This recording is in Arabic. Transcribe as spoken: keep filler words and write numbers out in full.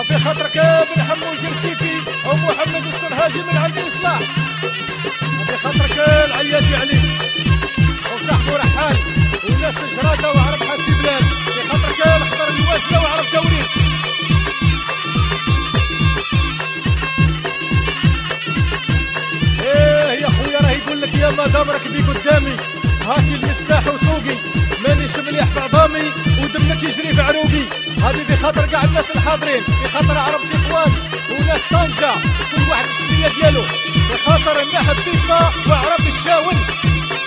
وفي خاطرك بن حمو الكرسيفي ومحمد السرهاجي من عند اصلاح، وفي خاطرك العيادي علي وصاحبه رحال وناس جراده وعرب حاسي بلاد، في خاطرك الخضر الواسله وعرب توريد. ايه يا خويا راه يقول لك يا مدام راكبي قدامي هاكي المفتاح وسوقي مانيش مليح بعظامي ودمك يجري في عروقي. هذه في خاطر كاع الناس الحاضرين، في خاطر عرب تطوان وناس طنجة كل واحد بالسمية ديالو، في خاطر النحب بيتما وعرب الشاون.